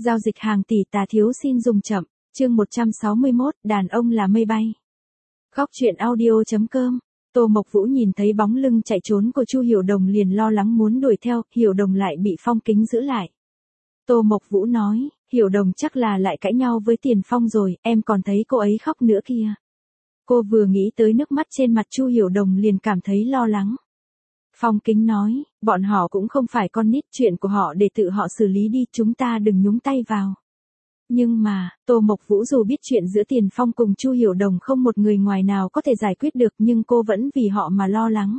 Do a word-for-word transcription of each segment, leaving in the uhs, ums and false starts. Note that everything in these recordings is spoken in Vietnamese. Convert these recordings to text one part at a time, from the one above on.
Giao dịch hàng tỷ tà thiếu xin dùng chậm, chương một trăm sáu mươi mốt, đàn ông là mây bay. Góc truyện audio.com. Tô Mộc Vũ nhìn thấy bóng lưng chạy trốn của Chu Hiểu Đồng liền lo lắng muốn đuổi theo, Hiểu Đồng lại bị Phong Kính giữ lại. Tô Mộc Vũ nói, Hiểu Đồng chắc là lại cãi nhau với Tiền Phong rồi, em còn thấy cô ấy khóc nữa kìa. Cô vừa nghĩ tới nước mắt trên mặt Chu Hiểu Đồng liền cảm thấy lo lắng. Phong Kính nói, bọn họ cũng không phải con nít, chuyện của họ để tự họ xử lý đi, chúng ta đừng nhúng tay vào. Nhưng mà, Tô Mộc Vũ dù biết chuyện giữa Tiền Phong cùng Chu Hiểu Đồng không một người ngoài nào có thể giải quyết được nhưng cô vẫn vì họ mà lo lắng.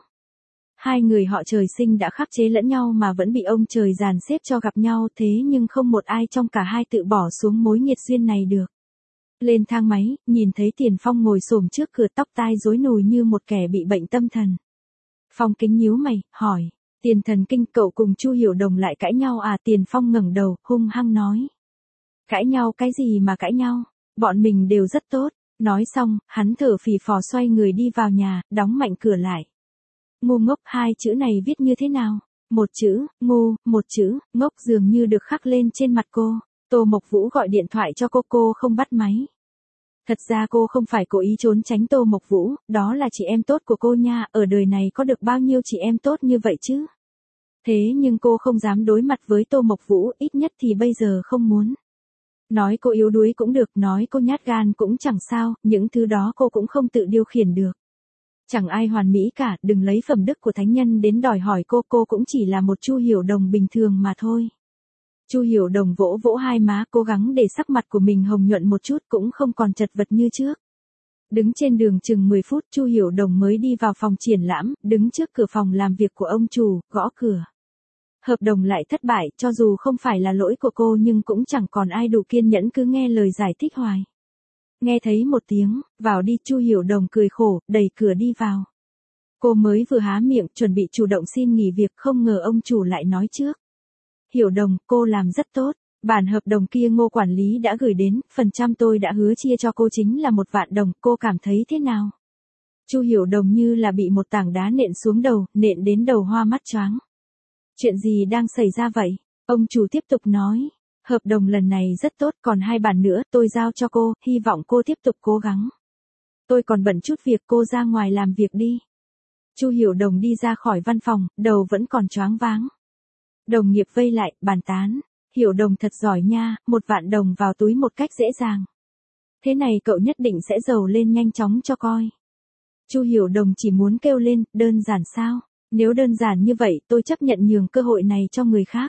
Hai người họ trời sinh đã khắc chế lẫn nhau mà vẫn bị ông trời dàn xếp cho gặp nhau, thế nhưng không một ai trong cả hai tự bỏ xuống mối nghiệt duyên này được. Lên thang máy, nhìn thấy Tiền Phong ngồi xổm trước cửa, tóc tai rối nùi như một kẻ bị bệnh tâm thần. Phong Kính nhíu mày, hỏi, Tiền thần kinh, cậu cùng Chu Hiểu Đồng lại cãi nhau à? Tiền Phong ngẩng đầu, hung hăng nói. Cãi nhau cái gì mà cãi nhau, bọn mình đều rất tốt. Nói xong, hắn thở phì phò xoay người đi vào nhà, đóng mạnh cửa lại. Ngu ngốc, hai chữ này viết như thế nào? Một chữ, ngu, một chữ, ngốc dường như được khắc lên trên mặt cô. Tô Mộc Vũ gọi điện thoại cho cô, cô không bắt máy. Thật ra cô không phải cố ý trốn tránh Tô Mộc Vũ, đó là chị em tốt của cô nha, ở đời này có được bao nhiêu chị em tốt như vậy chứ? Thế nhưng cô không dám đối mặt với Tô Mộc Vũ, ít nhất thì bây giờ không muốn. Nói cô yếu đuối cũng được, nói cô nhát gan cũng chẳng sao, những thứ đó cô cũng không tự điều khiển được. Chẳng ai hoàn mỹ cả, đừng lấy phẩm đức của thánh nhân đến đòi hỏi cô, cô cũng chỉ là một Chu Hiểu Đồng bình thường mà thôi. Chu Hiểu Đồng vỗ vỗ hai má, cố gắng để sắc mặt của mình hồng nhuận một chút, cũng không còn chật vật như trước. Đứng trên đường chừng mười phút, Chu Hiểu Đồng mới đi vào phòng triển lãm, đứng trước cửa phòng làm việc của ông chủ, gõ cửa. Hợp đồng lại thất bại, cho dù không phải là lỗi của cô nhưng cũng chẳng còn ai đủ kiên nhẫn cứ nghe lời giải thích hoài. Nghe thấy một tiếng, vào đi, Chu Hiểu Đồng cười khổ, đẩy cửa đi vào. Cô mới vừa há miệng, chuẩn bị chủ động xin nghỉ việc, không ngờ ông chủ lại nói trước. Hiểu Đồng, cô làm rất tốt, bản hợp đồng kia Ngô quản lý đã gửi đến, phần trăm tôi đã hứa chia cho cô chính là một vạn đồng, cô cảm thấy thế nào? Chu Hiểu Đồng như là bị một tảng đá nện xuống đầu, nện đến đầu hoa mắt choáng. Chuyện gì đang xảy ra vậy? Ông chủ tiếp tục nói, hợp đồng lần này rất tốt, còn hai bản nữa tôi giao cho cô, hy vọng cô tiếp tục cố gắng. Tôi còn bận chút việc, cô ra ngoài làm việc đi. Chu Hiểu Đồng đi ra khỏi văn phòng, đầu vẫn còn choáng váng. Đồng nghiệp vây lại, bàn tán, Hiểu Đồng thật giỏi nha, một vạn đồng vào túi một cách dễ dàng. Thế này cậu nhất định sẽ giàu lên nhanh chóng cho coi. Chu Hiểu Đồng chỉ muốn kêu lên, đơn giản sao? Nếu đơn giản như vậy tôi chấp nhận nhường cơ hội này cho người khác.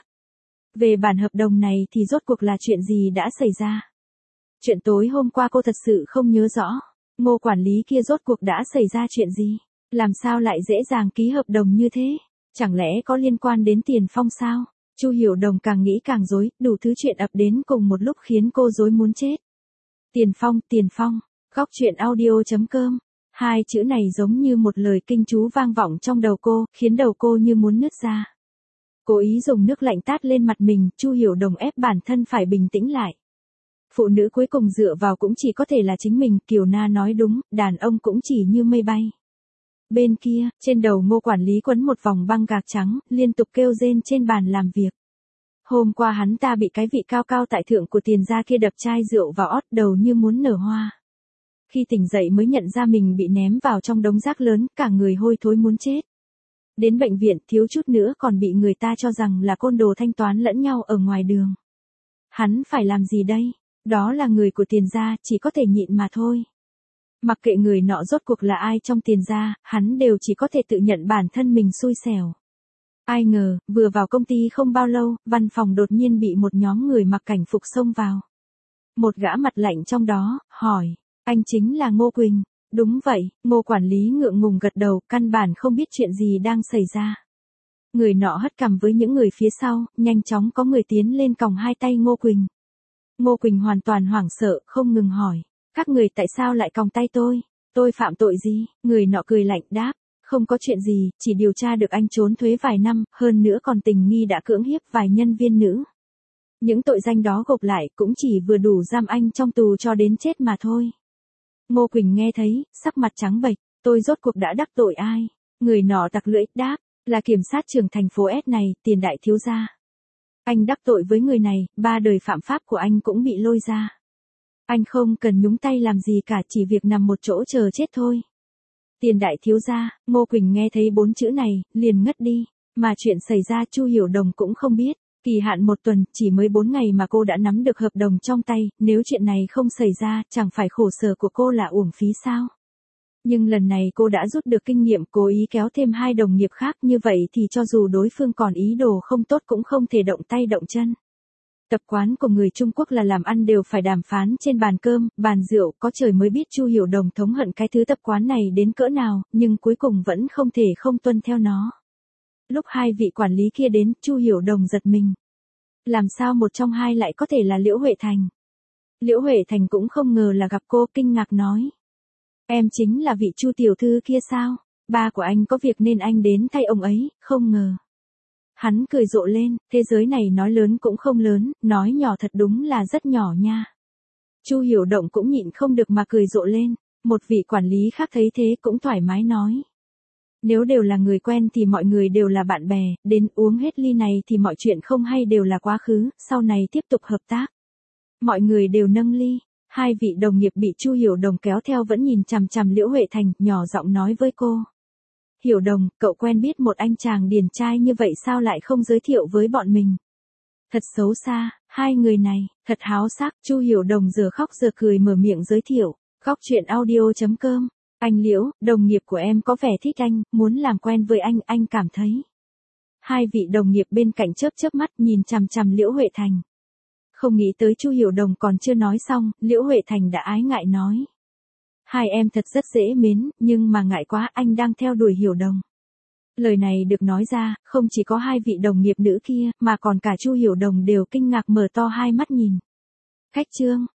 Về bản hợp đồng này thì rốt cuộc là chuyện gì đã xảy ra? Chuyện tối hôm qua cô thật sự không nhớ rõ. Ngô quản lý kia rốt cuộc đã xảy ra chuyện gì? Làm sao lại dễ dàng ký hợp đồng như thế? Chẳng lẽ có liên quan đến Tiền Phong sao? Chu Hiểu Đồng càng nghĩ càng rối, đủ thứ chuyện ập đến cùng một lúc khiến cô rối muốn chết. Tiền Phong, Tiền Phong, góc truyện audio.com. Hai chữ này giống như một lời kinh chú vang vọng trong đầu cô, khiến đầu cô như muốn nứt ra. Cố ý dùng nước lạnh tát lên mặt mình, Chu Hiểu Đồng ép bản thân phải bình tĩnh lại. Phụ nữ cuối cùng dựa vào cũng chỉ có thể là chính mình, Kiều Na nói đúng, đàn ông cũng chỉ như mây bay. Bên kia, trên đầu Ngô quản lý quấn một vòng băng gạc trắng, liên tục kêu rên trên bàn làm việc. Hôm qua hắn ta bị cái vị cao cao tại thượng của Tiền gia kia đập chai rượu vào ót, đầu như muốn nở hoa. Khi tỉnh dậy mới nhận ra mình bị ném vào trong đống rác lớn, cả người hôi thối muốn chết. Đến bệnh viện thiếu chút nữa còn bị người ta cho rằng là côn đồ thanh toán lẫn nhau ở ngoài đường. Hắn phải làm gì đây? Đó là người của Tiền gia, chỉ có thể nhịn mà thôi. Mặc kệ người nọ rốt cuộc là ai trong Tiền gia, hắn đều chỉ có thể tự nhận bản thân mình xui xẻo. Ai ngờ, vừa vào công ty không bao lâu, văn phòng đột nhiên bị một nhóm người mặc cảnh phục xông vào. Một gã mặt lạnh trong đó, hỏi, anh chính là Ngô Quỳnh. Đúng vậy, Ngô quản lý ngượng ngùng gật đầu, căn bản không biết chuyện gì đang xảy ra. Người nọ hất cằm với những người phía sau, nhanh chóng có người tiến lên còng hai tay Ngô Quỳnh. Ngô Quỳnh hoàn toàn hoảng sợ, không ngừng hỏi, các người tại sao lại còng tay tôi? Tôi phạm tội gì? Người nọ cười lạnh đáp, không có chuyện gì, chỉ điều tra được anh trốn thuế vài năm, hơn nữa còn tình nghi đã cưỡng hiếp vài nhân viên nữ. Những tội danh đó gộp lại cũng chỉ vừa đủ giam anh trong tù cho đến chết mà thôi. Ngô Quỳnh nghe thấy, sắc mặt trắng bệch, tôi rốt cuộc đã đắc tội ai? Người nọ tặc lưỡi, đáp, là kiểm sát trưởng thành phố S này, Tiền đại thiếu gia. Anh đắc tội với người này, ba đời phạm pháp của anh cũng bị lôi ra. Anh không cần nhúng tay làm gì cả, chỉ việc nằm một chỗ chờ chết thôi. Tiền đại thiếu gia, Ngô Quỳnh nghe thấy bốn chữ này, liền ngất đi. Mà chuyện xảy ra Chu Hiểu Đồng cũng không biết. Kỳ hạn một tuần, chỉ mới bốn ngày mà cô đã nắm được hợp đồng trong tay, nếu chuyện này không xảy ra, chẳng phải khổ sở của cô là uổng phí sao? Nhưng lần này cô đã rút được kinh nghiệm, cố ý kéo thêm hai đồng nghiệp khác, như vậy thì cho dù đối phương còn ý đồ không tốt cũng không thể động tay động chân. Tập quán của người Trung Quốc là làm ăn đều phải đàm phán trên bàn cơm, bàn rượu, có trời mới biết Chu Hiểu Đồng thống hận cái thứ tập quán này đến cỡ nào, nhưng cuối cùng vẫn không thể không tuân theo nó. Lúc hai vị quản lý kia đến, Chu Hiểu Đồng giật mình. Làm sao một trong hai lại có thể là Liễu Huệ Thành? Liễu Huệ Thành cũng không ngờ là gặp cô, kinh ngạc nói. Em chính là vị Chu tiểu thư kia sao? Ba của anh có việc nên anh đến thay ông ấy, không ngờ. Hắn cười rộ lên, thế giới này nói lớn cũng không lớn, nói nhỏ thật đúng là rất nhỏ nha. Chu Hiểu Động cũng nhịn không được mà cười rộ lên, một vị quản lý khác thấy thế cũng thoải mái nói. Nếu đều là người quen thì mọi người đều là bạn bè, đến uống hết ly này thì mọi chuyện không hay đều là quá khứ, sau này tiếp tục hợp tác. Mọi người đều nâng ly, hai vị đồng nghiệp bị Chu Hiểu Đồng kéo theo vẫn nhìn chằm chằm Liễu Huệ Thành, nhỏ giọng nói với cô. Hiểu Đồng, cậu quen biết một anh chàng điển trai như vậy sao lại không giới thiệu với bọn mình? Thật xấu xa, hai người này, thật háo sắc. Chu Hiểu Đồng giờ khóc giờ cười mở miệng giới thiệu, khóc chuyện audio chấm com. Anh Liễu, đồng nghiệp của em có vẻ thích anh, muốn làm quen với anh, anh cảm thấy. Hai vị đồng nghiệp bên cạnh chớp chớp mắt nhìn chằm chằm Liễu Huệ Thành. Không nghĩ tới Chu Hiểu Đồng còn chưa nói xong, Liễu Huệ Thành đã ái ngại nói. Hai em thật rất dễ mến, nhưng mà ngại quá, anh đang theo đuổi Hiểu Đồng. Lời này được nói ra, không chỉ có hai vị đồng nghiệp nữ kia, mà còn cả Chu Hiểu Đồng đều kinh ngạc mở to hai mắt nhìn. Khách trương,